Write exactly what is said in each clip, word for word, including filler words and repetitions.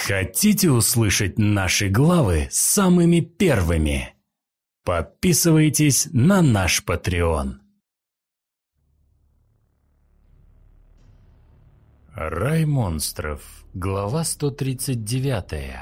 Хотите услышать наши главы самыми первыми? Подписывайтесь на наш Patreon. Рай монстров. Глава сто тридцать девять.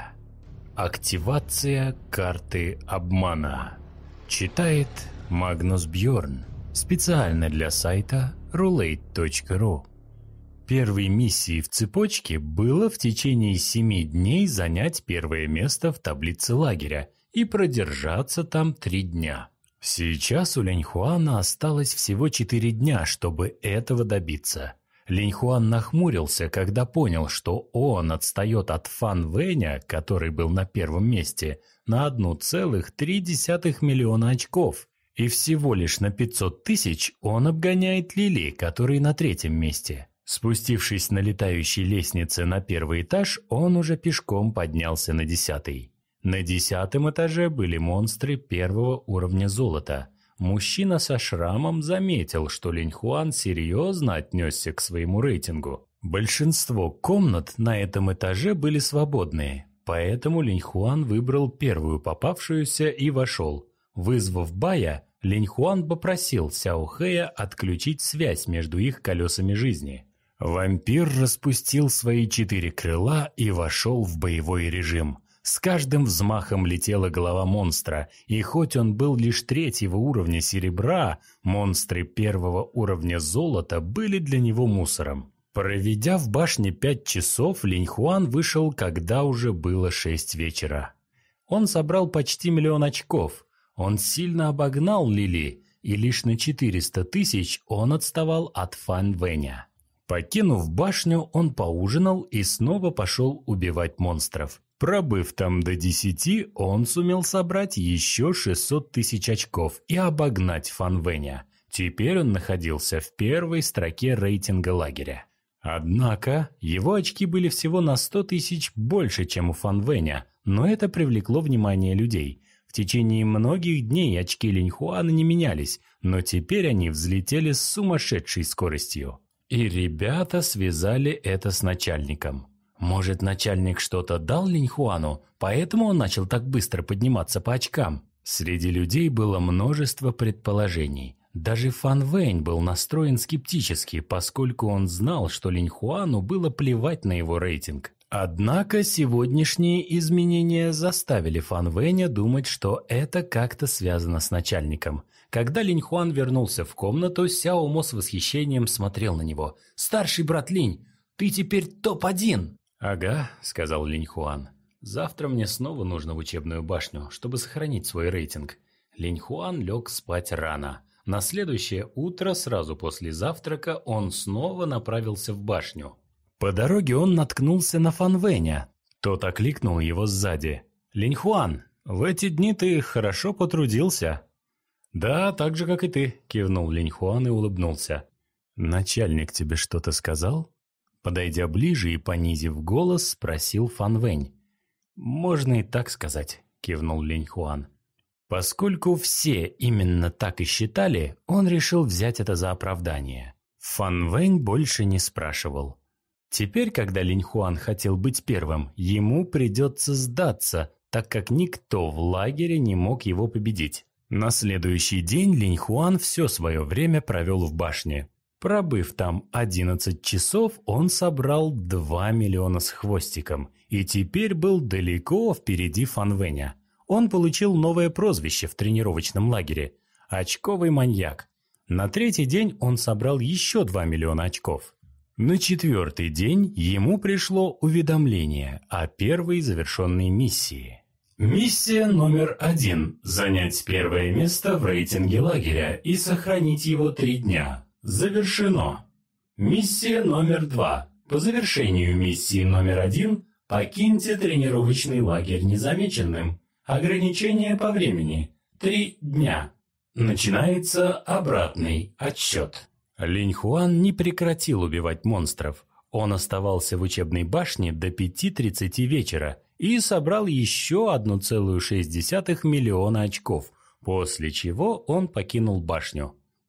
Активация карты обмана. Читает Магнус Бьорн. Специально для сайта рулейт точка ру. Первой миссией в цепочке было в течение семи дней занять первое место в таблице лагеря и продержаться там три дня. Сейчас у Линьхуана осталось всего четыре дня, чтобы этого добиться. Линьхуан нахмурился, когда понял, что он отстает от Фан Вэня, который был на первом месте, на одна целая три десятых миллиона очков, и всего лишь на пятьсот тысяч он обгоняет Лили, который на третьем месте. Спустившись на летающей лестнице на первый этаж, он уже пешком поднялся на десятый. На десятом этаже были монстры первого уровня золота. Мужчина со шрамом заметил, что Линьхуан серьезно отнесся к своему рейтингу. Большинство комнат на этом этаже были свободные, поэтому Линьхуан выбрал первую попавшуюся и вошел. Вызвав Бая, Линьхуан попросил Сяо Хэя отключить связь между их колесами жизни. Вампир распустил свои четыре крыла и вошел в боевой режим. С каждым взмахом летела голова монстра, и хоть он был лишь третьего уровня серебра, монстры первого уровня золота были для него мусором. Проведя в башне пять часов, Линьхуан вышел, когда уже было шесть вечера. Он собрал почти миллион очков. Он сильно обогнал Лили, и лишь на четыреста тысяч он отставал от Фан Вэня. Покинув башню, он поужинал и снова пошел убивать монстров. Пробыв там до десяти, он сумел собрать еще шестьсот тысяч очков и обогнать Фан Вэня. Теперь он находился в первой строке рейтинга лагеря. Однако, его очки были всего на сто тысяч больше, чем у Фан Вэня, но это привлекло внимание людей. В течение многих дней очки Линьхуана не менялись, но теперь они взлетели с сумасшедшей скоростью. И ребята связали это с начальником. Может, начальник что-то дал Линьхуану, поэтому он начал так быстро подниматься по очкам? Среди людей было множество предположений. Даже Фан Вэнь был настроен скептически, поскольку он знал, что Линьхуану было плевать на его рейтинг. Однако сегодняшние изменения заставили Фан Вэня думать, что это как-то связано с начальником. Когда Линьхуан вернулся в комнату, Сяо Мо с восхищением смотрел на него. «Старший брат Линь, ты теперь топ один!» «Ага», — сказал Линьхуан. «Завтра мне снова нужно в учебную башню, чтобы сохранить свой рейтинг». Линьхуан лег спать рано. На следующее утро, сразу после завтрака, он снова направился в башню. По дороге он наткнулся на Фан Вэня. Тот окликнул его сзади. «Линьхуан, в эти дни ты хорошо потрудился». «Да, так же, как и ты», — кивнул Линьхуан и улыбнулся. «Начальник тебе что-то сказал?» Подойдя ближе и понизив голос, спросил Фан Вэнь. «Можно и так сказать», — кивнул Линьхуан. Поскольку все именно так и считали, он решил взять это за оправдание. Фан Вэнь больше не спрашивал. Теперь, когда Линьхуан хотел быть первым, ему придется сдаться, так как никто в лагере не мог его победить. На следующий день Линьхуан все свое время провел в башне. Пробыв там одиннадцать часов, он собрал два миллиона с хвостиком и теперь был далеко впереди Фан Вэня. Он получил новое прозвище в тренировочном лагере – «Очковый маньяк». На третий день он собрал еще два миллиона очков. На четвертый день ему пришло уведомление о первой завершенной миссии. Миссия номер один – занять первое место в рейтинге лагеря и сохранить его три дня. Завершено. Миссия номер два. По завершению миссии номер один покиньте тренировочный лагерь незамеченным. Ограничение по времени – три дня. Начинается обратный отсчет. Линьхуан не прекратил убивать монстров. Он оставался в учебной башне до пяти тридцати вечера и собрал еще одна целая шесть десятых миллиона очков, после чего он покинул башню.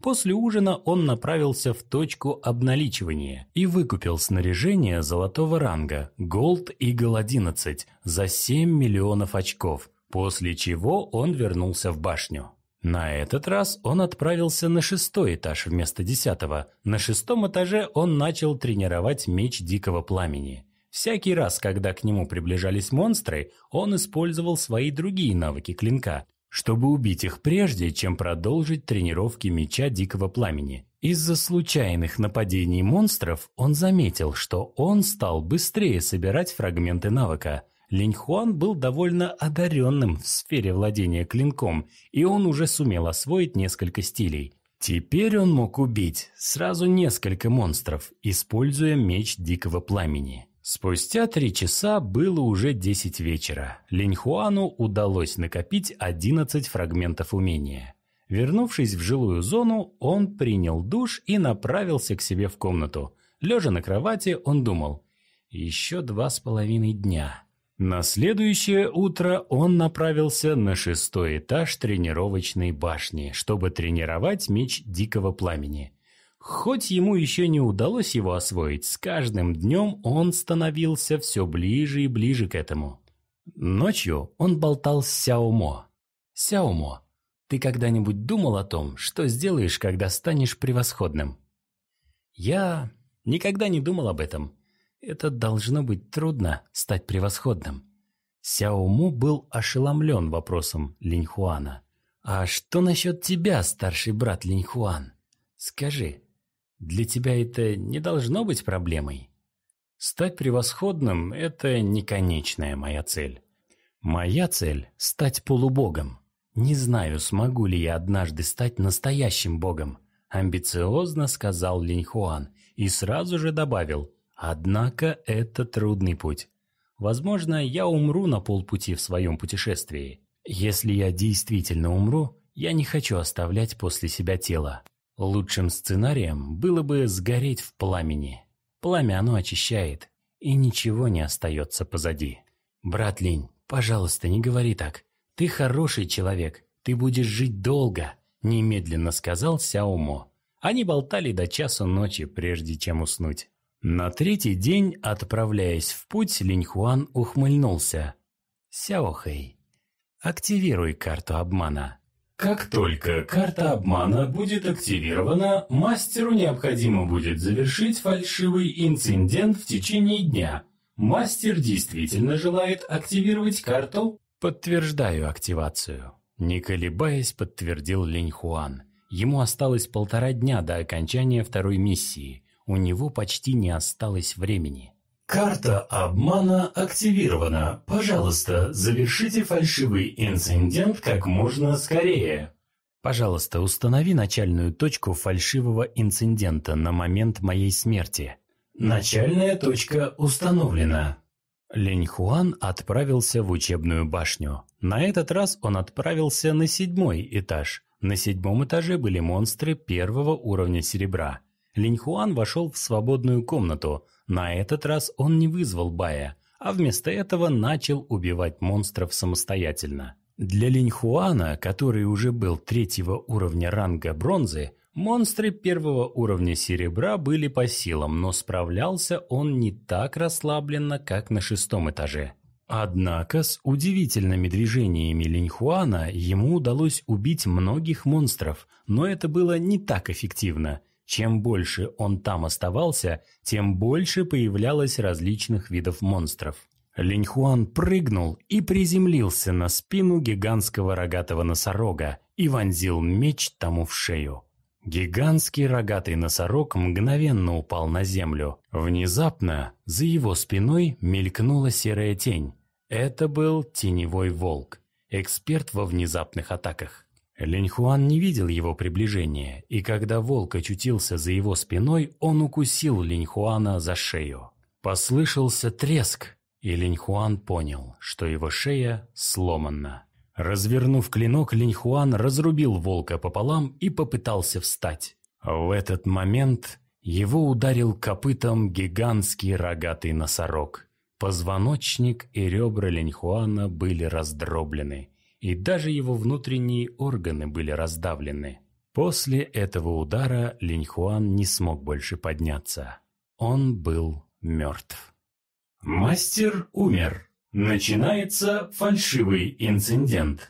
После ужина он направился в точку обналичивания и выкупил снаряжение золотого ранга Gold Eagle одиннадцать за семь миллионов очков, после чего он вернулся в башню. На этот раз он отправился на шестой этаж вместо десятого. На шестом этаже он начал тренировать меч Дикого Пламени. Всякий раз, когда к нему приближались монстры, он использовал свои другие навыки клинка, чтобы убить их прежде, чем продолжить тренировки меча Дикого Пламени. Из-за случайных нападений монстров он заметил, что он стал быстрее собирать фрагменты навыка. Линьхуан был довольно одаренным в сфере владения клинком, и он уже сумел освоить несколько стилей. Теперь он мог убить сразу несколько монстров, используя меч Дикого Пламени. Спустя три часа было уже десять вечера. Линьхуану удалось накопить одиннадцать фрагментов умения. Вернувшись в жилую зону, он принял душ и направился к себе в комнату. Лежа на кровати, он думал: «Еще два с половиной дня». На следующее утро он направился на шестой этаж тренировочной башни, чтобы тренировать меч Дикого Пламени. Хоть ему еще не удалось его освоить, с каждым днем он становился все ближе и ближе к этому. Ночью он болтал с Сяомо. «Сяомо, ты когда-нибудь думал о том, что сделаешь, когда станешь превосходным?» «Я никогда не думал об этом. Это должно быть трудно – стать превосходным». Сяомо был ошеломлен вопросом Линьхуана. «А что насчет тебя, старший брат Линьхуан? Скажи, для тебя это не должно быть проблемой?» «Стать превосходным – это не конечная моя цель. Моя цель – стать полубогом. Не знаю, смогу ли я однажды стать настоящим богом», – амбициозно сказал Линьхуан и сразу же добавил: «Однако это трудный путь. Возможно, я умру на полпути в своем путешествии. Если я действительно умру, я не хочу оставлять после себя тело. Лучшим сценарием было бы сгореть в пламени. Пламя оно очищает, и ничего не остается позади». «Брат Линь, пожалуйста, не говори так. Ты хороший человек, ты будешь жить долго», – немедленно сказал Сяомо. Они болтали до часу ночи, прежде чем уснуть. На третий день, отправляясь в путь, Линьхуан ухмыльнулся. «Сяохэй, активируй карту обмана». Как только карта обмана будет активирована, мастеру необходимо будет завершить фальшивый инцидент в течение дня. Мастер действительно желает активировать карту? «Подтверждаю активацию», – не колебаясь, подтвердил Линьхуан. Ему осталось полтора дня до окончания второй миссии. У него почти не осталось времени. Карта обмана активирована. Пожалуйста, завершите фальшивый инцидент как можно скорее. Пожалуйста, установи начальную точку фальшивого инцидента на момент моей смерти. Начальная точка установлена. Линьхуан отправился в учебную башню. На этот раз он отправился на седьмой этаж. На седьмом этаже были монстры первого уровня серебра. Линьхуан вошел в свободную комнату. На этот раз он не вызвал Бая, а вместо этого начал убивать монстров самостоятельно. Для Линьхуана, который уже был третьего уровня ранга бронзы, монстры первого уровня серебра были по силам, но справлялся он не так расслабленно, как на шестом этаже. Однако с удивительными движениями Линьхуана ему удалось убить многих монстров, но это было не так эффективно. Чем больше он там оставался, тем больше появлялось различных видов монстров. Линьхуан прыгнул и приземлился на спину гигантского рогатого носорога и вонзил меч тому в шею. Гигантский рогатый носорог мгновенно упал на землю. Внезапно за его спиной мелькнула серая тень. Это был теневой волк, эксперт во внезапных атаках. Линьхуан не видел его приближения, и когда волк очутился за его спиной, он укусил Линьхуана за шею. Послышался треск, и Линьхуан понял, что его шея сломана. Развернув клинок, Линьхуан разрубил волка пополам и попытался встать. В этот момент его ударил копытом гигантский рогатый носорог. Позвоночник и ребра Линьхуана были раздроблены, и даже его внутренние органы были раздавлены. После этого удара Линьхуан не смог больше подняться. Он был мертв. Мастер умер. Начинается фальшивый инцидент.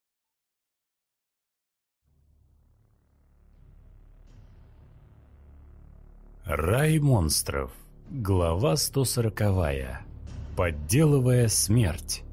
Рай монстров. Глава сто сороковая. Подделывая смерть.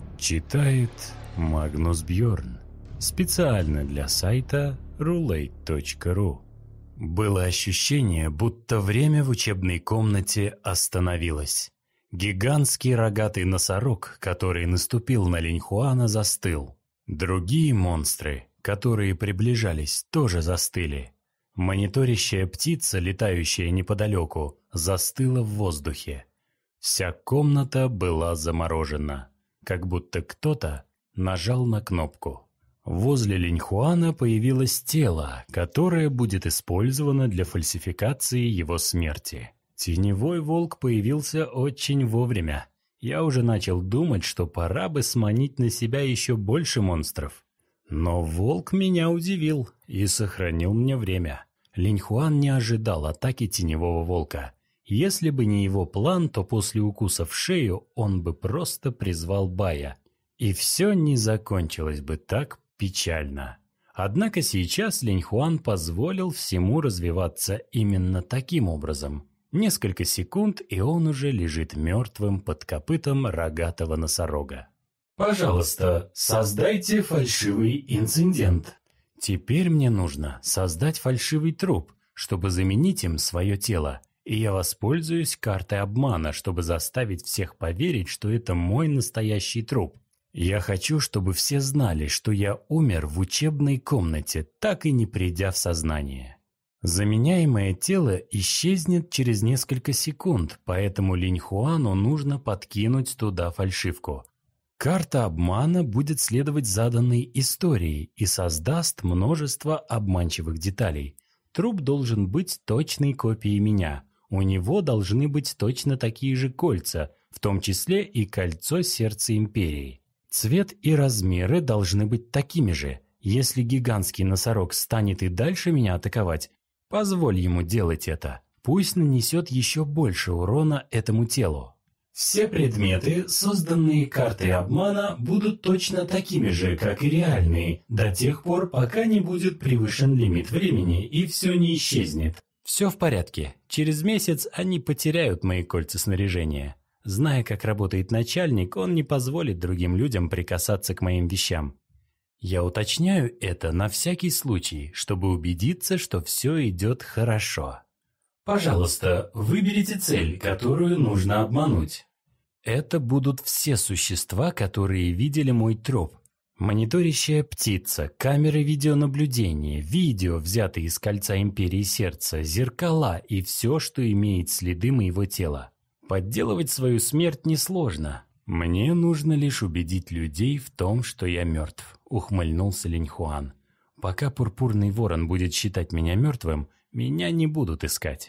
Читает Магнус Бьорн. Специально для сайта рулейт точка ру. Было ощущение, будто время в учебной комнате остановилось. Гигантский рогатый носорог, который наступил на Линьхуана, застыл. Другие монстры, которые приближались, тоже застыли. Мониторящая птица, летающая неподалеку, застыла в воздухе. Вся комната была заморожена, как будто кто-то нажал на кнопку. Возле Линьхуана появилось тело, которое будет использовано для фальсификации его смерти. Теневой волк появился очень вовремя. Я уже начал думать, что пора бы сманить на себя еще больше монстров. Но волк меня удивил и сохранил мне время. Линьхуан не ожидал атаки теневого волка. Если бы не его план, то после укуса в шею он бы просто призвал Бая. И все не закончилось бы так печально. Однако сейчас Линьхуан позволил всему развиваться именно таким образом. Несколько секунд, и он уже лежит мертвым под копытом рогатого носорога. Пожалуйста, создайте фальшивый инцидент. Теперь мне нужно создать фальшивый труп, чтобы заменить им свое тело. И я воспользуюсь картой обмана, чтобы заставить всех поверить, что это мой настоящий труп. Я хочу, чтобы все знали, что я умер в учебной комнате, так и не придя в сознание. Заменяемое тело исчезнет через несколько секунд, поэтому Линьхуану нужно подкинуть туда фальшивку. Карта обмана будет следовать заданной истории и создаст множество обманчивых деталей. Труп должен быть точной копией меня. У него должны быть точно такие же кольца, в том числе и кольцо сердца империи. Цвет и размеры должны быть такими же. Если гигантский носорог станет и дальше меня атаковать, позволь ему делать это. Пусть нанесет еще больше урона этому телу. Все предметы, созданные картой обмана, будут точно такими же, как и реальные, до тех пор, пока не будет превышен лимит времени и все не исчезнет. Все в порядке. Через месяц они потеряют мои кольца снаряжения. Зная, как работает начальник, он не позволит другим людям прикасаться к моим вещам. Я уточняю это на всякий случай, чтобы убедиться, что все идет хорошо. Пожалуйста, выберите цель, которую нужно обмануть. Это будут все существа, которые видели мой труп. Мониторящая птица, камеры видеонаблюдения, видео, взятые из кольца Империи Сердца, зеркала и все, что имеет следы моего тела. Подделывать свою смерть несложно. Мне нужно лишь убедить людей в том, что я мертв, ухмыльнулся Линьхуан. Пока Пурпурный Ворон будет считать меня мертвым, меня не будут искать.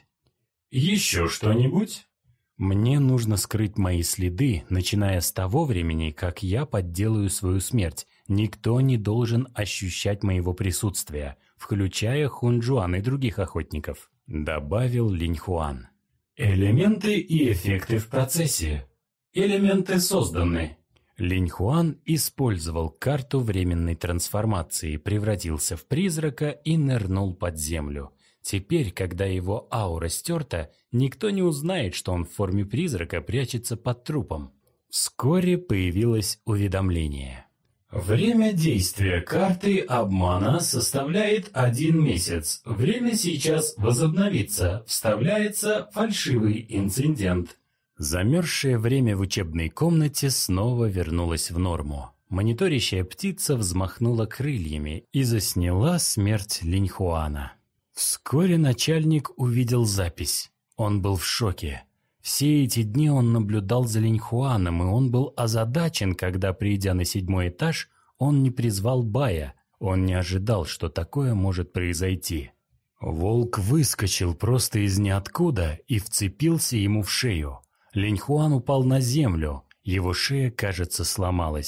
Еще что-нибудь? Мне нужно скрыть мои следы, начиная с того времени, как я подделаю свою смерть. Никто не должен ощущать моего присутствия, включая Хунджуан и других охотников, добавил Линьхуан. Элементы и эффекты в процессе. Элементы созданы. Линьхуан использовал карту временной трансформации, превратился в призрака и нырнул под землю. Теперь, когда его аура стерта, никто не узнает, что он в форме призрака прячется под трупом. Вскоре появилось уведомление. Время действия карты обмана составляет один месяц. Время сейчас возобновится. Вставляется фальшивый инцидент. Замерзшее время в учебной комнате снова вернулось в норму. Мониторящая птица взмахнула крыльями и засняла смерть Линьхуана. Вскоре начальник увидел запись. Он был в шоке. Все эти дни он наблюдал за Линьхуаном, и он был озадачен, когда, придя на седьмой этаж, он не призвал Бая. Он не ожидал, что такое может произойти. Волк выскочил просто из ниоткуда и вцепился ему в шею. Линьхуан упал на землю, его шея, кажется, сломалась,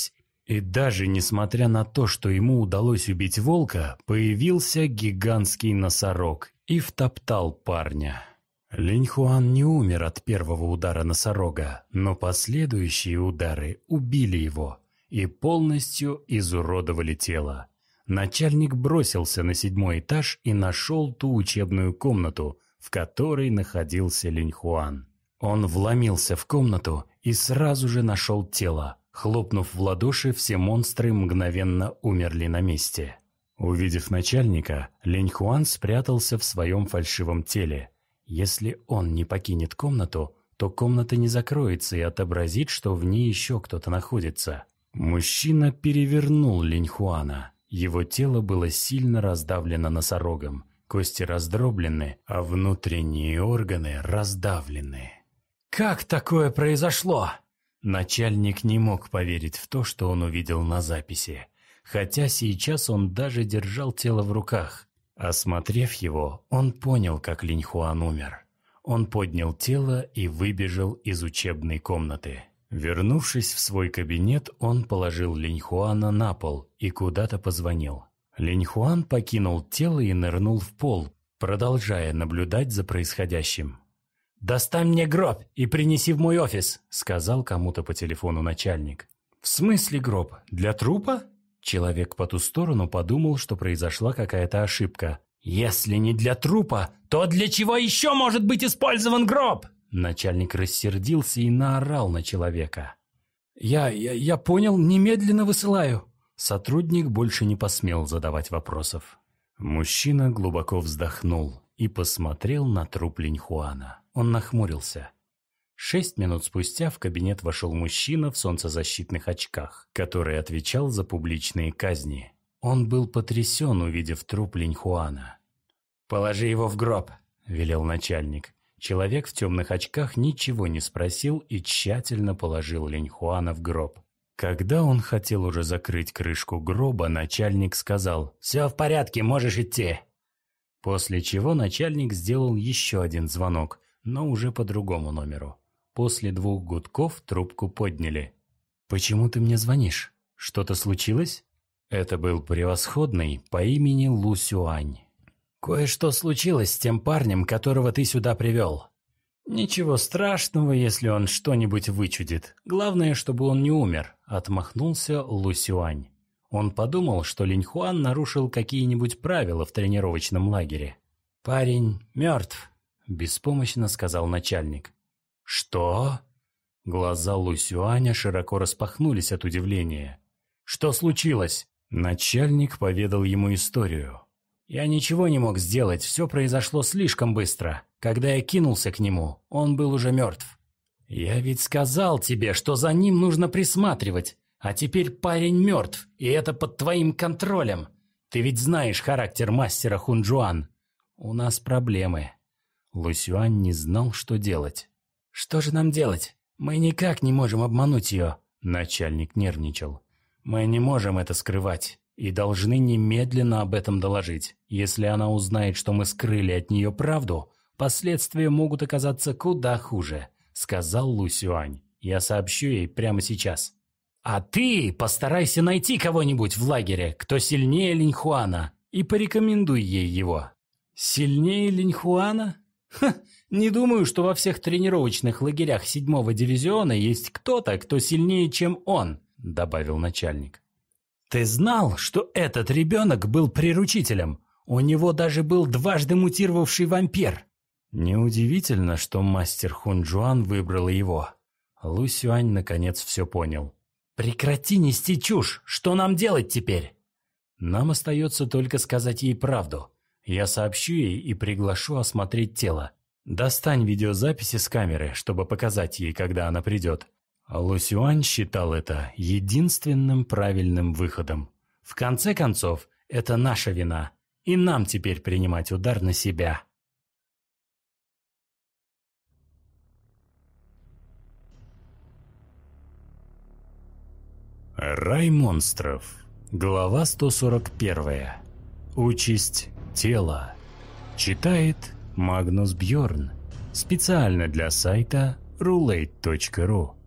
И даже несмотря на то, что ему удалось убить волка, появился гигантский носорог и втоптал парня. Линьхуан не умер от первого удара носорога, но последующие удары убили его и полностью изуродовали тело. Начальник бросился на седьмой этаж и нашел ту учебную комнату, в которой находился Линьхуан. Он вломился в комнату и сразу же нашел тело. Хлопнув в ладоши, все монстры мгновенно умерли на месте. Увидев начальника, Линьхуан спрятался в своем фальшивом теле. Если он не покинет комнату, то комната не закроется и отобразит, что в ней еще кто-то находится. Мужчина перевернул Линьхуана. Его тело было сильно раздавлено носорогом. Кости раздроблены, а внутренние органы раздавлены. «Как такое произошло?» Начальник не мог поверить в то, что он увидел на записи, хотя сейчас он даже держал тело в руках. Осмотрев его, он понял, как Линьхуан умер. Он поднял тело и выбежал из учебной комнаты. Вернувшись в свой кабинет, он положил Линьхуана на пол и куда-то позвонил. Линьхуан покинул тело и нырнул в пол, продолжая наблюдать за происходящим. «Достань мне гроб и принеси в мой офис», — сказал кому-то по телефону начальник. «В смысле гроб? Для трупа?» Человек по ту сторону подумал, что произошла какая-то ошибка. «Если не для трупа, то для чего еще может быть использован гроб?» Начальник рассердился и наорал на человека. «Я, я, я понял, немедленно высылаю». Сотрудник больше не посмел задавать вопросов. Мужчина глубоко вздохнул и посмотрел на труп Линьхуана. Он нахмурился. Шесть минут спустя в кабинет вошел мужчина в солнцезащитных очках, который отвечал за публичные казни. Он был потрясен, увидев труп Линьхуана. «Положи его в гроб», — велел начальник. Человек в темных очках ничего не спросил и тщательно положил Линьхуана в гроб. Когда он хотел уже закрыть крышку гроба, начальник сказал: «Все в порядке, можешь идти». После чего начальник сделал еще один звонок, но уже по другому номеру. После двух гудков трубку подняли. «Почему ты мне звонишь? Что-то случилось?» Это был превосходный по имени Лу Сюань. «Кое-что случилось с тем парнем, которого ты сюда привел. Ничего страшного, если он что-нибудь вычудит. Главное, чтобы он не умер», — отмахнулся Лу Сюань. Он подумал, что Линьхуан нарушил какие-нибудь правила в тренировочном лагере. «Парень мертв», — беспомощно сказал начальник. «Что?» Глаза Лу Сюаня широко распахнулись от удивления. «Что случилось?» Начальник поведал ему историю. «Я ничего не мог сделать, все произошло слишком быстро. Когда я кинулся к нему, он был уже мертв. Я ведь сказал тебе, что за ним нужно присматривать, а теперь парень мертв, и это под твоим контролем. Ты ведь знаешь характер мастера Хунчжуан. У нас проблемы». Лу Сюань не знал, что делать. «Что же нам делать? Мы никак не можем обмануть ее», — начальник нервничал. «Мы не можем это скрывать и должны немедленно об этом доложить. Если она узнает, что мы скрыли от нее правду, последствия могут оказаться куда хуже», — сказал Лу Сюань. «Я сообщу ей прямо сейчас». «А ты постарайся найти кого-нибудь в лагере, кто сильнее Линьхуана, и порекомендуй ей его». «Сильнее Линьхуана? Ха, не думаю, что во всех тренировочных лагерях седьмого дивизиона есть кто-то, кто сильнее, чем он», — добавил начальник. «Ты знал, что этот ребенок был приручителем? У него даже был дважды мутировавший вампир». Неудивительно, что мастер Хунчжуан выбрал его. Лу Сюань наконец все понял. «Прекрати нести чушь! Что нам делать теперь?» «Нам остается только сказать ей правду. Я сообщу ей и приглашу осмотреть тело. Достань видеозаписи с камеры, чтобы показать ей, когда она придет». Лу Сюань считал это единственным правильным выходом. В конце концов, это наша вина, и нам теперь принимать удар на себя. Рай монстров. Глава сто сорок один. Участь тела. Читает Магнус Бьорн. Специально для сайта рулейт точка ру.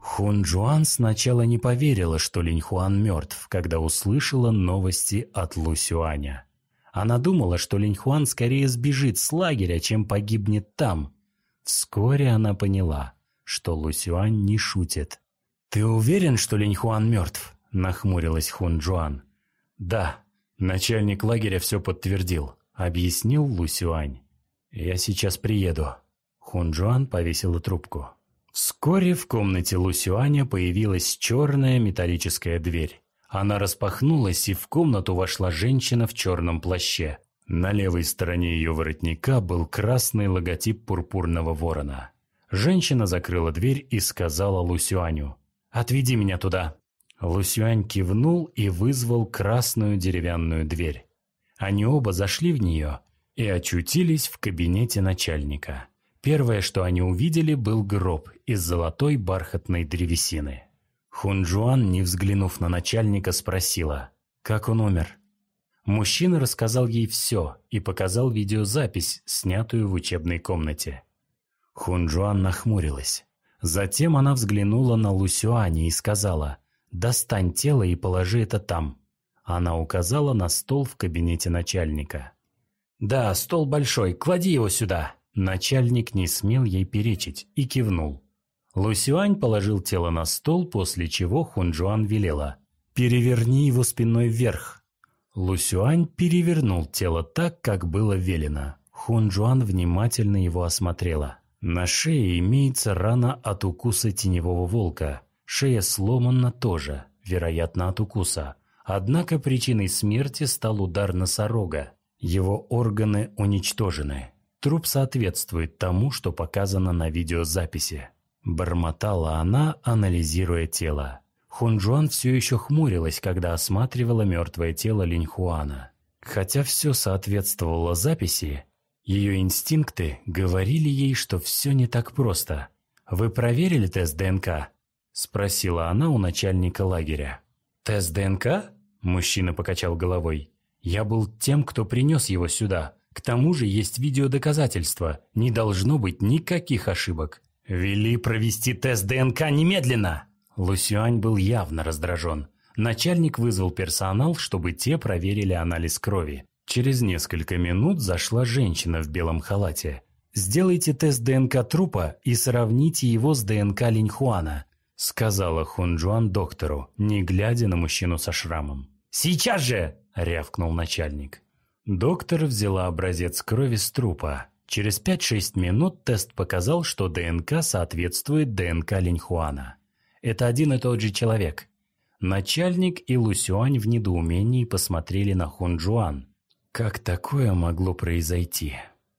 Хунджуан сначала не поверила, что Линьхуан мертв, когда услышала новости от Лусюаня. Она думала, что Линьхуан скорее сбежит с лагеря, чем погибнет там. Вскоре она поняла, что Лусюань не шутит. «Ты уверен, что Линьхуан мертв?» – нахмурилась Хунджуан. «Да, начальник лагеря все подтвердил», – объяснил Лусюань. «Я сейчас приеду». Хунджуан повесила трубку. Вскоре в комнате Лусюаня появилась черная металлическая дверь. Она распахнулась, и в комнату вошла женщина в черном плаще. На левой стороне ее воротника был красный логотип пурпурного ворона. Женщина закрыла дверь и сказала Лусюаню: «Отведи меня туда». Лусюань кивнул и вызвал красную деревянную дверь. Они оба зашли в нее и очутились в кабинете начальника. Первое, что они увидели, был гроб из золотой бархатной древесины. Хунджуан, не взглянув на начальника, спросила: «Как он умер?» Мужчина рассказал ей все и показал видеозапись, снятую в учебной комнате. Хунджуан нахмурилась. Затем она взглянула на Лусюаня и сказала: «Достань тело и положи это там». Она указала на стол в кабинете начальника. «Да, стол большой, клади его сюда». Начальник не смел ей перечить и кивнул. Лусюань положил тело на стол, после чего Хунджуан велела: «Переверни его спиной вверх». Лусюань перевернул тело так, как было велено. Хунджуан внимательно его осмотрела. На шее имеется рана от укуса теневого волка. Шея сломана тоже, вероятно, от укуса. Однако причиной смерти стал удар носорога. Его органы уничтожены. Труп соответствует тому, что показано на видеозаписи. Бормотала она, анализируя тело. Хунджуан все еще хмурилась, когда осматривала мертвое тело Линьхуана. Хотя все соответствовало записи, ее инстинкты говорили ей, что все не так просто. «Вы проверили тест ДНК?» – спросила она у начальника лагеря. «Тест ДНК?» – мужчина покачал головой. «Я был тем, кто принес его сюда. К тому же есть видеодоказательства. Не должно быть никаких ошибок». «Вели провести тест ДНК немедленно!» Лусюань был явно раздражен. Начальник вызвал персонал, чтобы те проверили анализ крови. Через несколько минут зашла женщина в белом халате. «Сделайте тест ДНК трупа и сравните его с ДНК Линьхуана», сказала Хунджуан доктору, не глядя на мужчину со шрамом. «Сейчас же!» – рявкнул начальник. Доктор взяла образец крови с трупа. Через пять-шесть минут тест показал, что ДНК соответствует ДНК Линьхуана. Это один и тот же человек. Начальник и Лусюань в недоумении посмотрели на Хунджуан. Как такое могло произойти?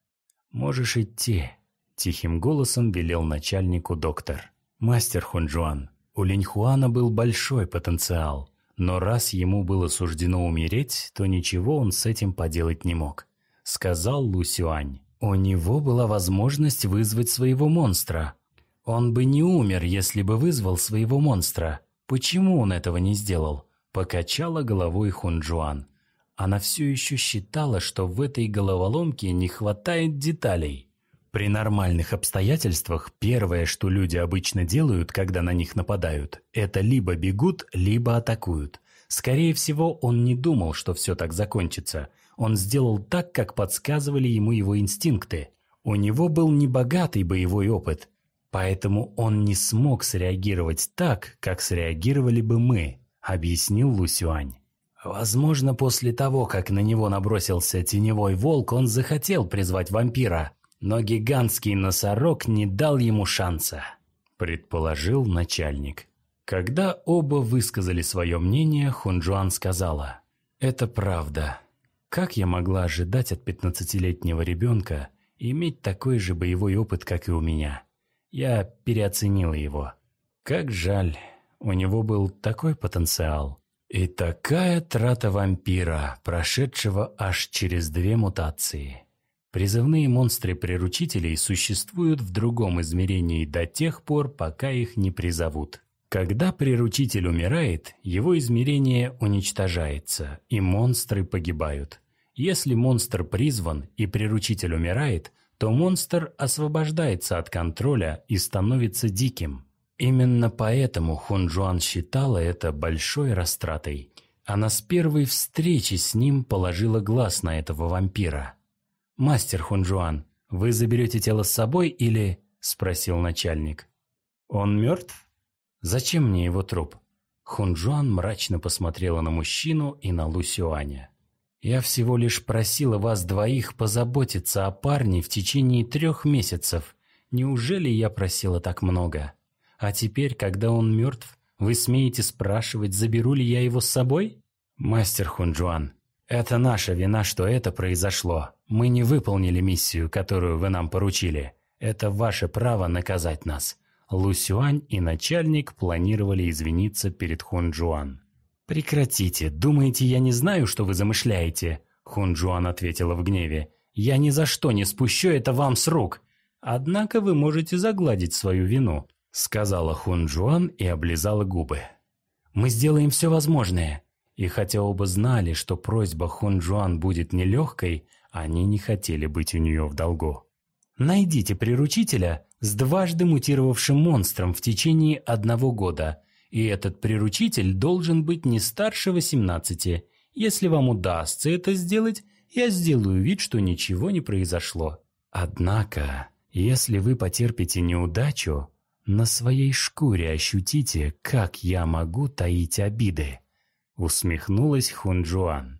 «Можешь идти», – тихим голосом велел начальнику доктор. «Мастер Хунджуан, у Линьхуана был большой потенциал, но раз ему было суждено умереть, то ничего он с этим поделать не мог», – сказал Лусюань. «У него была возможность вызвать своего монстра. Он бы не умер, если бы вызвал своего монстра. Почему он этого не сделал?» – покачала головой Хунджуан. Она все еще считала, что в этой головоломке не хватает деталей. При нормальных обстоятельствах первое, что люди обычно делают, когда на них нападают, это либо бегут, либо атакуют. Скорее всего, он не думал, что все так закончится. Он сделал так, как подсказывали ему его инстинкты. У него был небогатый боевой опыт, поэтому он не смог среагировать так, как среагировали бы мы, объяснил Лусюань. Возможно, после того, как на него набросился теневой волк, он захотел призвать вампира, но гигантский носорог не дал ему шанса, предположил начальник. Когда оба высказали свое мнение, Хунджуан сказала: «Это правда. Как я могла ожидать от пятнадцатилетнего ребенка иметь такой же боевой опыт, как и у меня? Я переоценила его. Как жаль, у него был такой потенциал. И такая трата вампира, прошедшего аж через две мутации. Призывные монстры-приручителей существуют в другом измерении до тех пор, пока их не призовут. Когда приручитель умирает, его измерение уничтожается, и монстры погибают. Если монстр призван и приручитель умирает, то монстр освобождается от контроля и становится диким. Именно поэтому Хунджуан считала это большой растратой. Она с первой встречи с ним положила глаз на этого вампира. «Мастер Хунджуан, вы заберете тело с собой или...» – спросил начальник. «Он мертв? Зачем мне его труп?» Хунджуан мрачно посмотрела на мужчину и на Лу Сюаня. «Я всего лишь просила вас двоих позаботиться о парне в течение трех месяцев. Неужели я просила так много? А теперь, когда он мертв, вы смеете спрашивать, заберу ли я его с собой? Мастер Хунджуан, это наша вина, что это произошло. Мы не выполнили миссию, которую вы нам поручили. Это ваше право наказать нас». Лу Сюань и начальник планировали извиниться перед Хунджуан. «Прекратите, думаете, я не знаю, что вы замышляете?» Хунджуан ответила в гневе. «Я ни за что не спущу это вам с рук. Однако вы можете загладить свою вину», сказала Хунджуан и облизала губы. «Мы сделаем все возможное». И хотя оба знали, что просьба Хунджуан будет нелегкой, они не хотели быть у нее в долгу. «Найдите приручителя с дважды мутировавшим монстром в течение одного года, и этот приручитель должен быть не старше восемнадцати. Если вам удастся это сделать, я сделаю вид, что ничего не произошло. Однако, если вы потерпите неудачу, на своей шкуре ощутите, как я могу таить обиды», усмехнулась Хунджуан.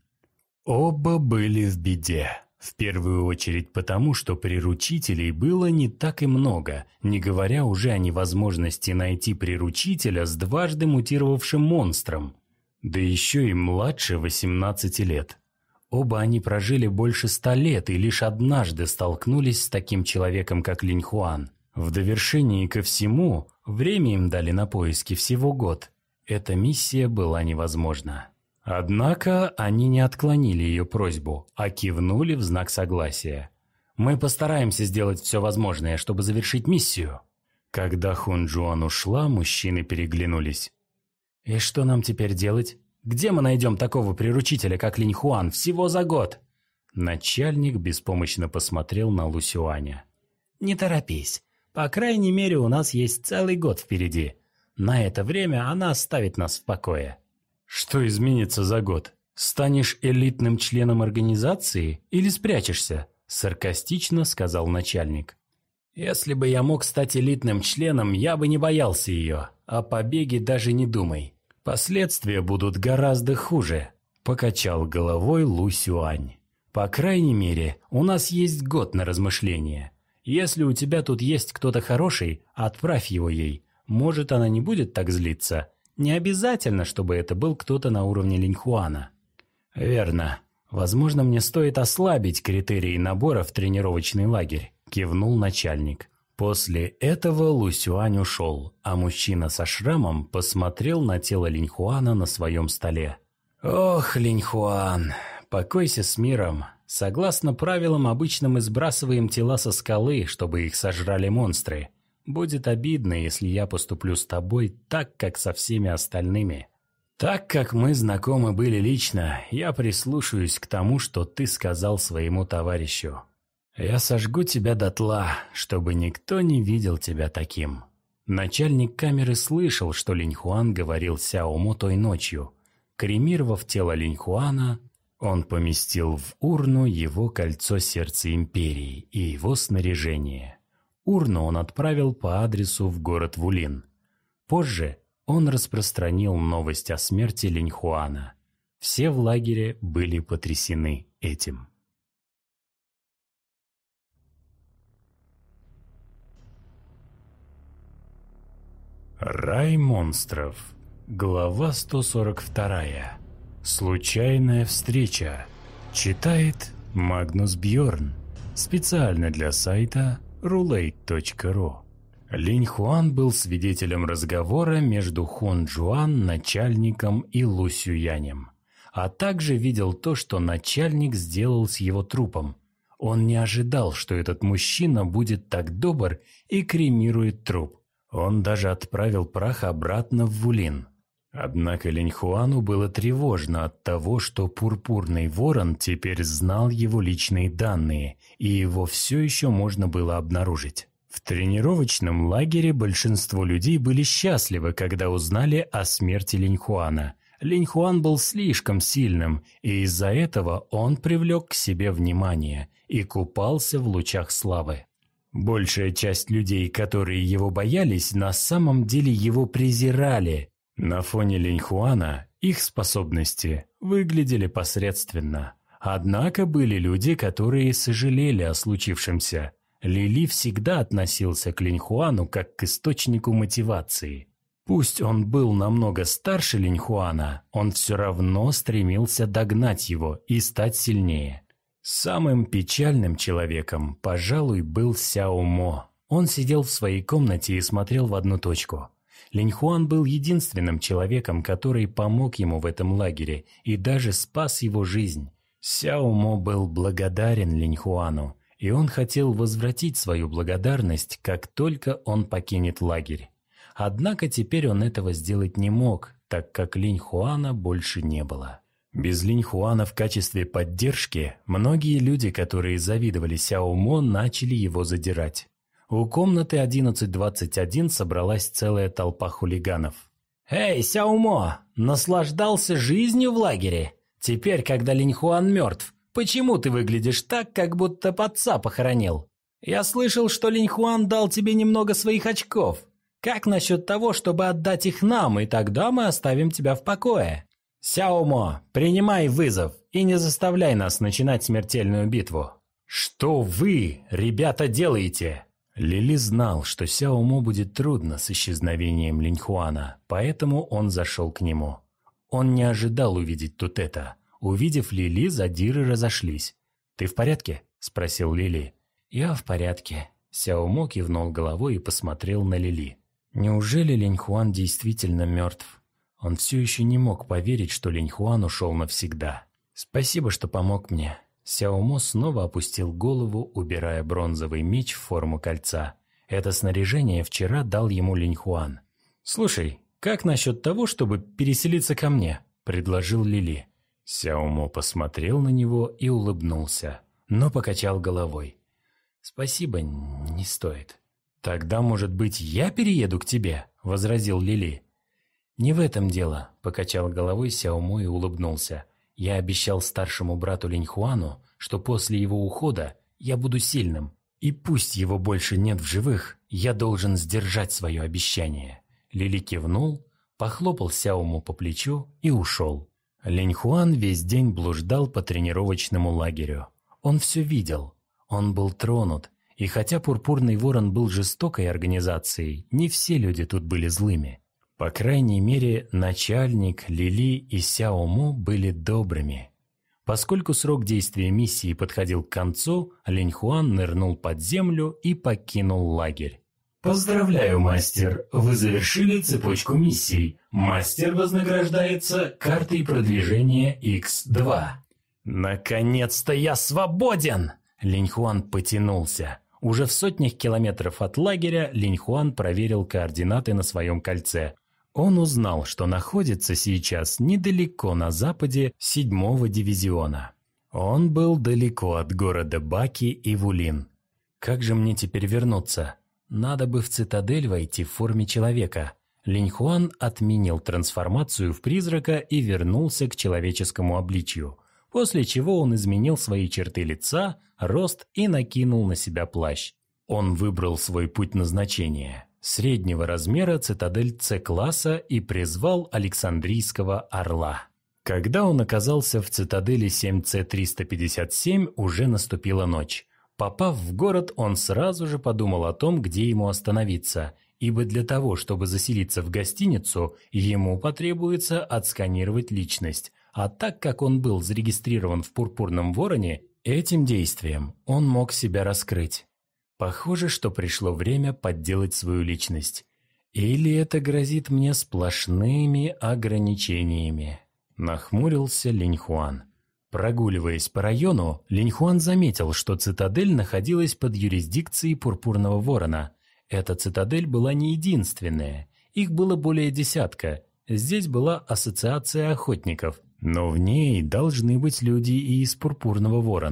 Оба были в беде. В первую очередь потому, что приручителей было не так и много, не говоря уже о невозможности найти приручителя с дважды мутировавшим монстром, да еще и младше восемнадцати лет. Оба они прожили больше ста лет и лишь однажды столкнулись с таким человеком, как Линь Хуан. В довершении ко всему, время им дали на поиски всего год. Эта миссия была невозможна. Однако они не отклонили ее просьбу, а кивнули в знак согласия. «Мы постараемся сделать все возможное, чтобы завершить миссию». Когда Хунджуан ушла, мужчины переглянулись. «И что нам теперь делать? Где мы найдем такого приручителя, как Линь Хуан, всего за год?» Начальник беспомощно посмотрел на Лу Сюаня. «Не торопись. По крайней мере, у нас есть целый год впереди. На это время она оставит нас в покое». «Что изменится за год? Станешь элитным членом организации или спрячешься?» – саркастично сказал начальник. «Если бы я мог стать элитным членом, я бы не боялся ее. О побеге даже не думай. Последствия будут гораздо хуже», – покачал головой Лу Сюань. «По крайней мере, у нас есть год на размышление. Если у тебя тут есть кто-то хороший, отправь его ей. Может, она не будет так злиться. Не обязательно, чтобы это был кто-то на уровне Линь Хуана». «Верно. Возможно, мне стоит ослабить критерии набора в тренировочный лагерь», – кивнул начальник. После этого Лу Сюань ушел, а мужчина со шрамом посмотрел на тело Линь Хуана на своем столе. «Ох, Линь Хуан, покойся с миром. Согласно правилам, обычно мы сбрасываем тела со скалы, чтобы их сожрали монстры. Будет обидно, если я поступлю с тобой так, как со всеми остальными. Так как мы знакомы были лично, я прислушаюсь к тому, что ты сказал своему товарищу. Я сожгу тебя дотла, чтобы никто не видел тебя таким». Начальник камеры слышал, что Линь Хуан говорил Сяо Мо той ночью. Кремировав тело Линь Хуана, он поместил в урну его кольцо сердца империи и его снаряжение. Урну он отправил по адресу в город Вулин. Позже он распространил новость о смерти Линь Хуана. Все в лагере были потрясены этим. Рай монстров. Глава сто сорок два. Случайная встреча. Читает Магнус Бьорн. Специально для сайта рулейт точка ру. Линь Хуан был свидетелем разговора между Хунджуан, начальником и Лу Сюянем, а также видел то, что начальник сделал с его трупом. Он не ожидал, что этот мужчина будет так добр и кремирует труп. Он даже отправил прах обратно в Вулин. Однако Линь Хуану было тревожно от того, что Пурпурный Ворон теперь знал его личные данные, и его все еще можно было обнаружить. В тренировочном лагере большинство людей были счастливы, когда узнали о смерти Линьхуана. Линьхуан был слишком сильным, и из-за этого он привлек к себе внимание и купался в лучах славы. Большая часть людей, которые его боялись, на самом деле его презирали. На фоне Линьхуана их способности выглядели посредственно. Однако были люди, которые сожалели о случившемся. Лили всегда относился к Линьхуану как к источнику мотивации. Пусть он был намного старше Линьхуана, он все равно стремился догнать его и стать сильнее. Самым печальным человеком, пожалуй, был Сяо Мо. Он сидел в своей комнате и смотрел в одну точку. Линьхуан был единственным человеком, который помог ему в этом лагере и даже спас его жизнь. Сяо Мо был благодарен Линьхуану, и он хотел возвратить свою благодарность, как только он покинет лагерь. Однако теперь он этого сделать не мог, так как Линьхуана больше не было. Без Линьхуана в качестве поддержки многие люди, которые завидовали Сяо Мо, начали его задирать. У комнаты одиннадцать двадцать один собралась целая толпа хулиганов. «Эй, Сяо Мо, наслаждался жизнью в лагере? Теперь, когда Линьхуан мертв, почему ты выглядишь так, как будто отца похоронил? Я слышал, что Линьхуан дал тебе немного своих очков. Как насчет того, чтобы отдать их нам, и тогда мы оставим тебя в покое? Сяо Мо, принимай вызов и не заставляй нас начинать смертельную битву». «Что вы, ребята, делаете?» Лили знал, что Сяо Мо будет трудно с исчезновением Линьхуана, поэтому он зашел к нему. Он не ожидал увидеть тут это. Увидев Лили, задиры разошлись. «Ты в порядке?» – спросил Лили. «Я в порядке». Сяо Мо кивнул головой и посмотрел на Лили. Неужели Линьхуан действительно мертв? Он все еще не мог поверить, что Линьхуан ушел навсегда. «Спасибо, что помог мне». Сяо Мо снова опустил голову, убирая бронзовый меч в форму кольца. Это снаряжение вчера дал ему Линьхуан. «Слушай, как насчет того, чтобы переселиться ко мне?» – предложил Лили. Сяо Мо посмотрел на него и улыбнулся, но покачал головой. «Спасибо, не стоит». «Тогда, может быть, я перееду к тебе?» – возразил Лили. «Не в этом дело», – покачал головой Сяо Мо и улыбнулся. «Я обещал старшему брату Линьхуану, что после его ухода я буду сильным, и пусть его больше нет в живых, я должен сдержать свое обещание». Лили кивнул, похлопал Сяо Мо по плечу и ушел. Линьхуан весь день блуждал по тренировочному лагерю. Он все видел, он был тронут, и хотя Пурпурный Ворон был жестокой организацией, не все люди тут были злыми. По крайней мере, начальник, Лили и Сяо Мо были добрыми. Поскольку срок действия миссии подходил к концу, Линьхуан нырнул под землю и покинул лагерь. Поздравляю, мастер, вы завершили цепочку миссий. Мастер вознаграждается картой продвижения икс два. «Наконец-то я свободен!» Линьхуан потянулся. Уже в сотнях километров от лагеря Линьхуан проверил координаты на своем кольце. Он узнал, что находится сейчас недалеко на западе седьмого дивизиона. Он был далеко от города Баки и Вулин. «Как же мне теперь вернуться? Надо бы в цитадель войти в форме человека». Линьхуан отменил трансформацию в призрака и вернулся к человеческому обличью, после чего он изменил свои черты лица, рост и накинул на себя плащ. Он выбрал свой путь назначения – среднего размера цитадель С-класса и призвал Александрийского орла. Когда он оказался в цитадели семь С триста пятьдесят семь, уже наступила ночь. Попав в город, он сразу же подумал о том, где ему остановиться, ибо для того, чтобы заселиться в гостиницу, ему потребуется отсканировать личность, а так как он был зарегистрирован в Пурпурном Вороне, этим действием он мог себя раскрыть. Похоже, что пришло время подделать свою личность. Или это грозит мне сплошными ограничениями? Нахмурился Линьхуан. Прогуливаясь по району, Линьхуан заметил, что цитадель находилась под юрисдикцией Пурпурного Ворона. Эта цитадель была не единственная, их было более десятка. Здесь была ассоциация охотников, но в ней должны быть люди и из Пурпурного Ворона.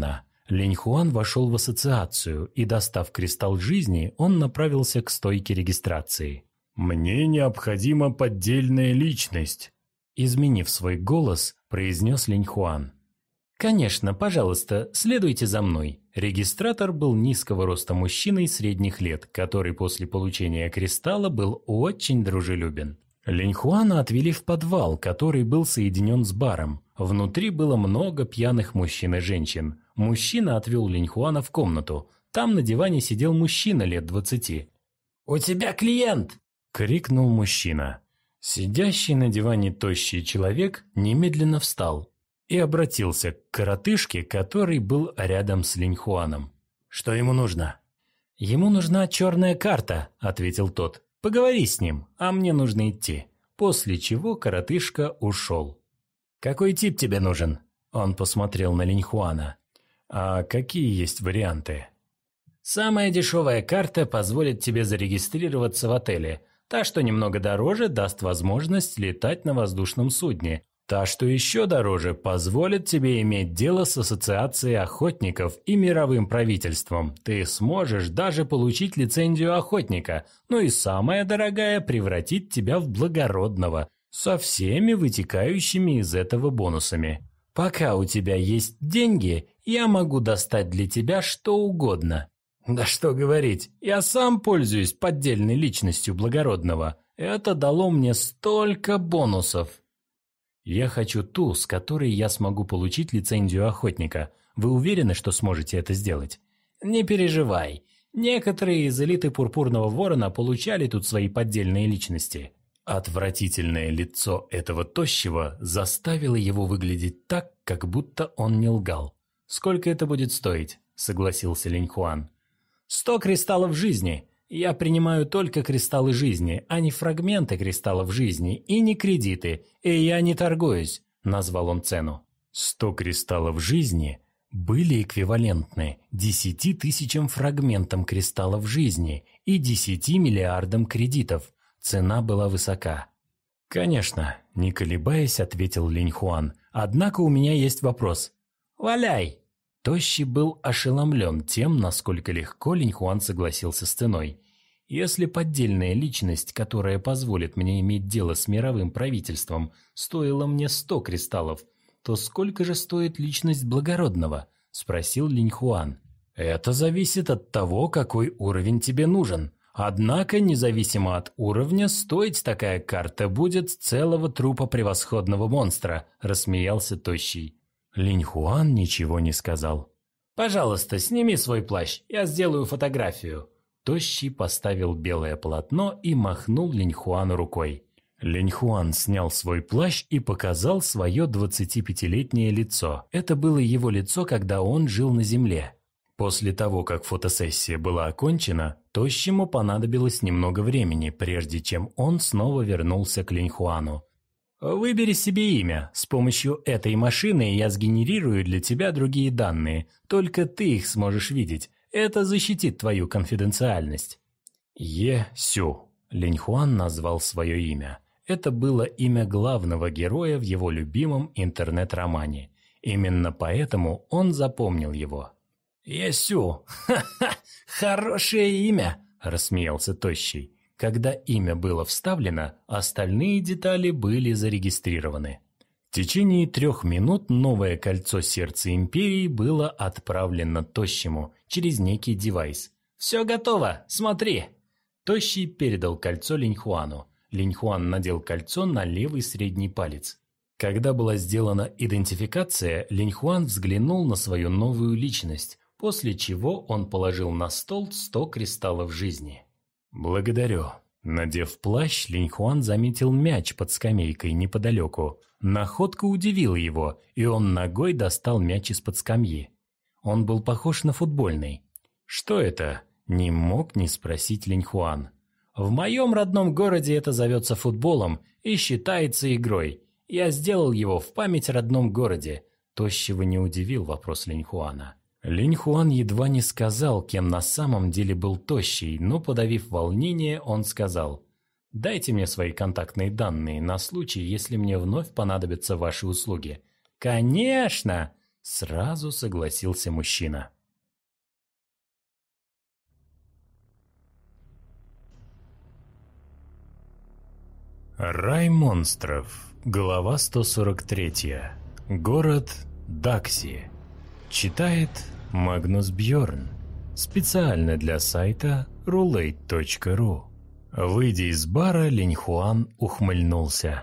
Линьхуан вошел в ассоциацию, и, достав кристалл жизни, он направился к стойке регистрации. «Мне необходима поддельная личность», – изменив свой голос, произнес Линьхуан. «Конечно, пожалуйста, следуйте за мной». Регистратор был низкого роста мужчиной средних лет, который после получения кристалла был очень дружелюбен. Линьхуана отвели в подвал, который был соединен с баром. Внутри было много пьяных мужчин и женщин. Мужчина отвел Линьхуана в комнату. Там на диване сидел мужчина лет двадцати. «У тебя клиент!» – крикнул мужчина. Сидящий на диване тощий человек немедленно встал и обратился к коротышке, который был рядом с Линьхуаном. «Что ему нужно?» «Ему нужна черная карта», – ответил тот. «Поговори с ним, а мне нужно идти». После чего коротышка ушел. «Какой тип тебе нужен?» Он посмотрел на Линьхуана. «А какие есть варианты?» «Самая дешевая карта позволит тебе зарегистрироваться в отеле. Та, что немного дороже, даст возможность летать на воздушном судне. Та, что еще дороже, позволит тебе иметь дело с ассоциацией охотников и мировым правительством. Ты сможешь даже получить лицензию охотника, ну и самая дорогая – превратить тебя в благородного, со всеми вытекающими из этого бонусами. Пока у тебя есть деньги, я могу достать для тебя что угодно». «Да что говорить, я сам пользуюсь поддельной личностью благородного. Это дало мне столько бонусов». «Я хочу ту, с которой я смогу получить лицензию охотника. Вы уверены, что сможете это сделать?» «Не переживай. Некоторые из элиты Пурпурного Ворона получали тут свои поддельные личности». Отвратительное лицо этого тощего заставило его выглядеть так, как будто он не лгал. «Сколько это будет стоить?» – согласился Линьхуан. «Сто кристаллов жизни. Я принимаю только кристаллы жизни, а не фрагменты кристаллов жизни и не кредиты, и я не торгуюсь», – назвал он цену. Сто кристаллов жизни были эквивалентны десяти тысячам фрагментам кристаллов жизни и десяти миллиардам кредитов. Цена была высока. «Конечно», – не колебаясь, ответил Линьхуан. «Однако у меня есть вопрос». «Валяй!» Тощий был ошеломлен тем, насколько легко Линьхуан согласился с ценой. «Если поддельная личность, которая позволит мне иметь дело с мировым правительством, стоила мне сто кристаллов, то сколько же стоит личность благородного?» – спросил Линьхуан. «Это зависит от того, какой уровень тебе нужен. Однако, независимо от уровня, стоить такая карта будет целого трупа превосходного монстра», – рассмеялся Тощий. Линьхуан ничего не сказал. «Пожалуйста, сними свой плащ, я сделаю фотографию». Тощий поставил белое полотно и махнул Линьхуану рукой. Линьхуан снял свой плащ и показал свое двадцатипятилетнее лицо. Это было его лицо, когда он жил на земле. После того, как фотосессия была окончена, Тощему понадобилось немного времени, прежде чем он снова вернулся к Линьхуану. «Выбери себе имя. С помощью этой машины я сгенерирую для тебя другие данные. Только ты их сможешь видеть. Это защитит твою конфиденциальность». Е Сю. Линьхуан назвал свое имя. Это было имя главного героя в его любимом интернет-романе. Именно поэтому он запомнил его. «Е Сю. Ха-ха! Хорошее имя!» – рассмеялся Тощий. Когда имя было вставлено, остальные детали были зарегистрированы. В течение трех минут новое кольцо сердца Империи было отправлено Тощему через некий девайс. «Все готово, смотри!» Тощий передал кольцо Линьхуану. Линьхуан надел кольцо на левый средний палец. Когда была сделана идентификация, Линьхуан взглянул на свою новую личность, после чего он положил на стол сто кристаллов жизни. «Благодарю». Надев плащ, Линьхуан заметил мяч под скамейкой неподалеку. Находка удивила его, и он ногой достал мяч из-под скамьи. Он был похож на футбольный. «Что это?» – не мог не спросить Линьхуан. «В моем родном городе это зовется футболом и считается игрой. Я сделал его в память о родном городе». Тощего не удивил вопрос Линьхуана. Линьхуан едва не сказал, кем на самом деле был Тощий, но, подавив волнение, он сказал: «Дайте мне свои контактные данные на случай, если мне вновь понадобятся ваши услуги». «Конечно!» – сразу согласился мужчина. Рай монстров. Глава сто сорок три. Город Дакси. Читает Магнус Бьорн. Специально для сайта рулейт точка ру. Выйдя из бара, Линьхуан ухмыльнулся.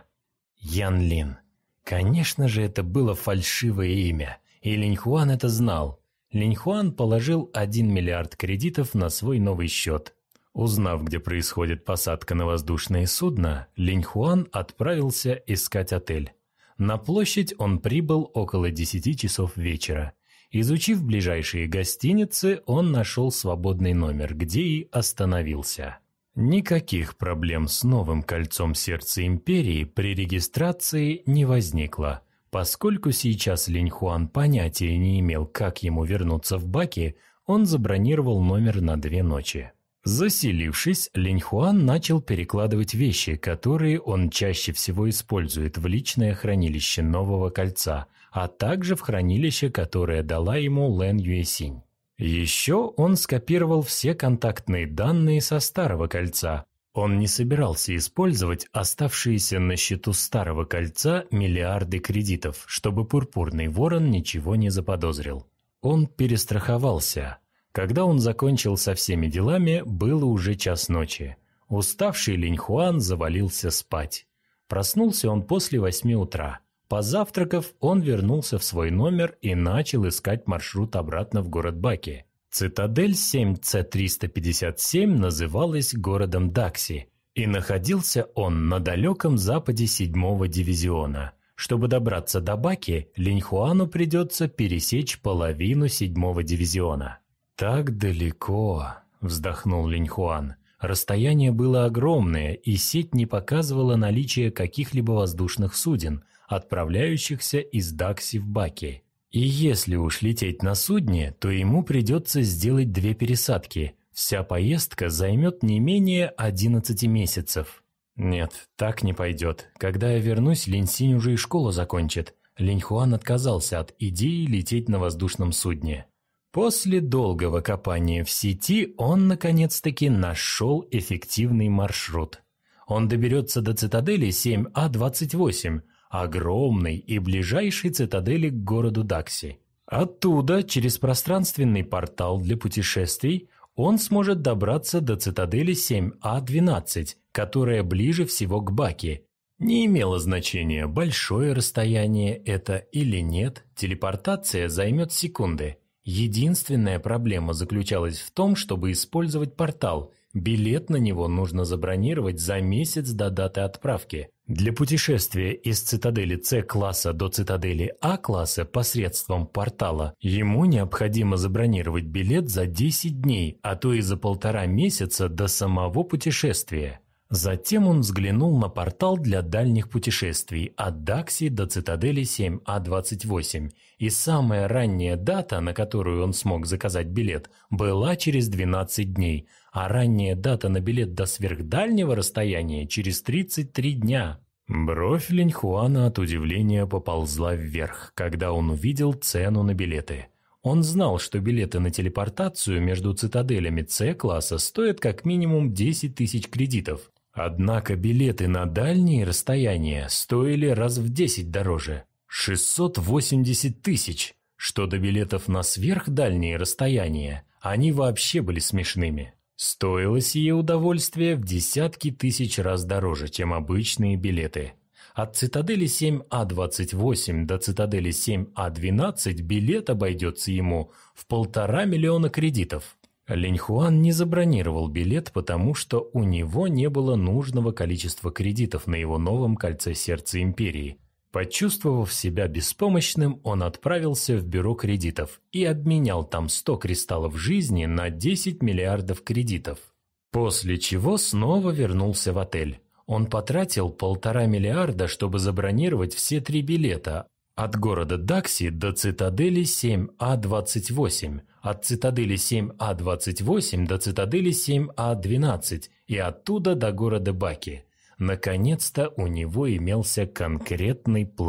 Ян Лин. Конечно же, это было фальшивое имя, и Линьхуан это знал. Линьхуан положил один миллиард кредитов на свой новый счет. Узнав, где происходит посадка на воздушное судно, Линьхуан отправился искать отель. На площадь он прибыл около десяти часов вечера. Изучив ближайшие гостиницы, он нашел свободный номер, где и остановился. Никаких проблем с новым кольцом сердца империи при регистрации не возникло. Поскольку сейчас Линьхуан понятия не имел, как ему вернуться в Баки, он забронировал номер на две ночи. Заселившись, Линьхуан начал перекладывать вещи, которые он чаще всего использует в личное хранилище нового кольца, а также в хранилище, которое дала ему Лэн Юэсинь. Еще он скопировал все контактные данные со старого кольца. Он не собирался использовать оставшиеся на счету старого кольца миллиарды кредитов, чтобы Пурпурный Ворон ничего не заподозрил. Он перестраховался. Когда он закончил со всеми делами, было уже час ночи. Уставший Линьхуан завалился спать. Проснулся он после восьми утра. Позавтракав, он вернулся в свой номер и начал искать маршрут обратно в город Баки. Цитадель семь С триста пятьдесят семь называлась городом Дакси, и находился он на далеком западе седьмого дивизиона. Чтобы добраться до Баки, Линьхуану придется пересечь половину седьмого дивизиона. «Так далеко», – вздохнул Линьхуан. Расстояние было огромное, и сеть не показывала наличие каких-либо воздушных суден, отправляющихся из Дакси в Баки. И если уж лететь на судне, то ему придется сделать две пересадки. Вся поездка займет не менее одиннадцати месяцев. Нет, так не пойдет. Когда я вернусь, Линьсинь уже и школу закончит. Линьхуан отказался от идеи лететь на воздушном судне. После долгого копания в сети он наконец-таки нашел эффективный маршрут. Он доберется до цитадели семь А двадцать восемь, огромной и ближайшей цитадели к городу Дакси. Оттуда, через пространственный портал для путешествий, он сможет добраться до цитадели семь А двенадцать, которая ближе всего к Баки. Не имело значения, большое расстояние это или нет, телепортация займет секунды. Единственная проблема заключалась в том, чтобы использовать портал. Билет на него нужно забронировать за месяц до даты отправки. Для путешествия из цитадели С-класса до цитадели А-класса посредством портала ему необходимо забронировать билет за десять дней, а то и за полтора месяца до самого путешествия. Затем он взглянул на портал для дальних путешествий от Дакси до цитадели семь А двадцать восемь, и самая ранняя дата, на которую он смог заказать билет, была через двенадцать дней, а ранняя дата на билет до сверхдальнего расстояния через тридцать три дня. Бровь Линьхуана от удивления поползла вверх, когда он увидел цену на билеты. Он знал, что билеты на телепортацию между цитаделями С-класса стоят как минимум десять тысяч кредитов. Однако билеты на дальние расстояния стоили раз в десять дороже – шестьсот восемьдесят тысяч. Что до билетов на сверхдальние расстояния, они вообще были смешными. Стоило сие удовольствие в десятки тысяч раз дороже, чем обычные билеты. От цитадели семь А двадцать восемь до цитадели семь А двенадцать билет обойдется ему в полтора миллиона кредитов. Линьхуан не забронировал билет, потому что у него не было нужного количества кредитов на его новом кольце сердца империи. Почувствовав себя беспомощным, он отправился в бюро кредитов и обменял там сто кристаллов жизни на десять миллиардов кредитов. После чего снова вернулся в отель. Он потратил полтора миллиарда, чтобы забронировать все три билета от города Дакси до цитадели семь А двадцать восемь, от цитадели семь А двадцать восемь до цитадели семь А двенадцать и оттуда до города Баки. Наконец-то у него имелся конкретный план.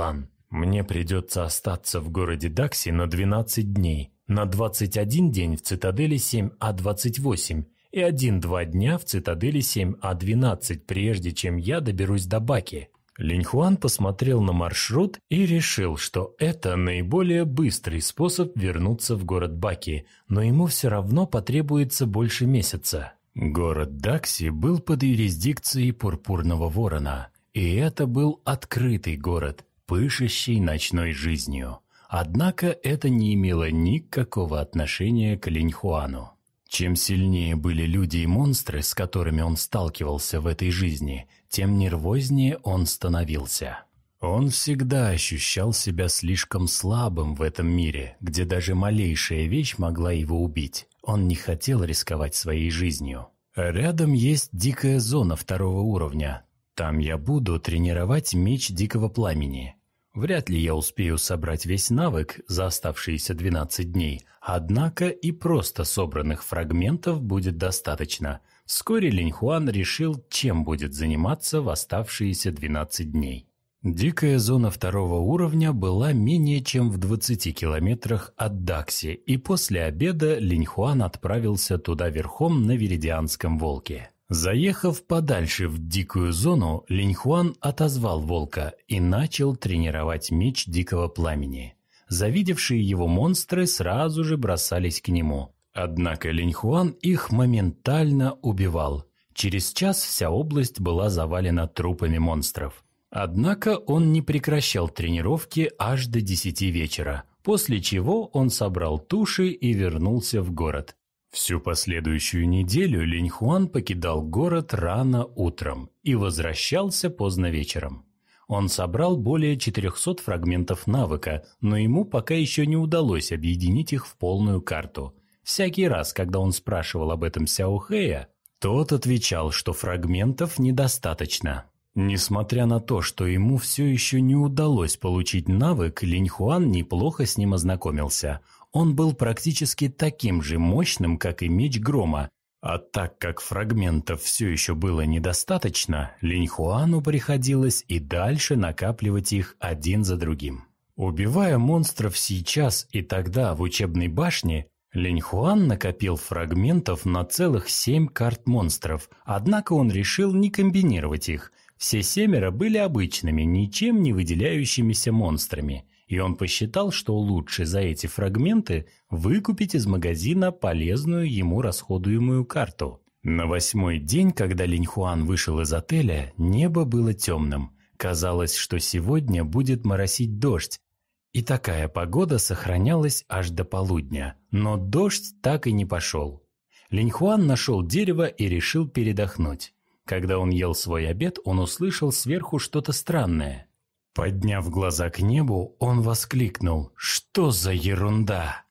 Мне придется остаться в городе Дакси на двенадцать дней, на двадцать один день в цитадели семь А двадцать восемь и один-два дня в цитадели семь А двенадцать, прежде чем я доберусь до Баки. Линьхуан посмотрел на маршрут и решил, что это наиболее быстрый способ вернуться в город Баки, но ему все равно потребуется больше месяца. Город Дакси был под юрисдикцией Пурпурного Ворона, и это был открытый город, пышущий ночной жизнью. Однако это не имело никакого отношения к Линьхуану. Чем сильнее были люди и монстры, с которыми он сталкивался в этой жизни, тем нервознее он становился. Он всегда ощущал себя слишком слабым в этом мире, где даже малейшая вещь могла его убить. Он не хотел рисковать своей жизнью. Рядом есть дикая зона второго уровня. Там я буду тренировать меч Дикого Пламени. Вряд ли я успею собрать весь навык за оставшиеся двенадцать дней, однако и просто собранных фрагментов будет достаточно. Вскоре Линьхуан решил, чем будет заниматься в оставшиеся двенадцать дней. Дикая зона второго уровня была менее чем в двадцати километрах от Дакси, и после обеда Линьхуан отправился туда верхом на Веридианском волке. Заехав подальше в дикую зону, Линьхуан отозвал волка и начал тренировать меч Дикого Пламени. Завидевшие его монстры сразу же бросались к нему. Однако Линьхуан их моментально убивал. Через час вся область была завалена трупами монстров. Однако он не прекращал тренировки аж до десяти вечера, после чего он собрал туши и вернулся в город. Всю последующую неделю Линьхуан покидал город рано утром и возвращался поздно вечером. Он собрал более четырехсот фрагментов навыка, но ему пока еще не удалось объединить их в полную карту. Всякий раз, когда он спрашивал об этом Сяо Хэя, тот отвечал, что фрагментов недостаточно. Несмотря на то, что ему все еще не удалось получить навык, Линьхуан неплохо с ним ознакомился. Он был практически таким же мощным, как и меч Грома, а так как фрагментов все еще было недостаточно, Линьхуану приходилось и дальше накапливать их один за другим. Убивая монстров сейчас и тогда в учебной башне, Линьхуан накопил фрагментов на целых семь карт монстров, однако он решил не комбинировать их. Все семеро были обычными, ничем не выделяющимися монстрами, и он посчитал, что лучше за эти фрагменты выкупить из магазина полезную ему расходуемую карту. На восьмой день, когда Линьхуан вышел из отеля, небо было темным. Казалось, что сегодня будет моросить дождь, и такая погода сохранялась аж до полудня, но дождь так и не пошел. Линьхуан нашел дерево и решил передохнуть. Когда он ел свой обед, он услышал сверху что-то странное. Подняв глаза к небу, он воскликнул: «Что за ерунда?»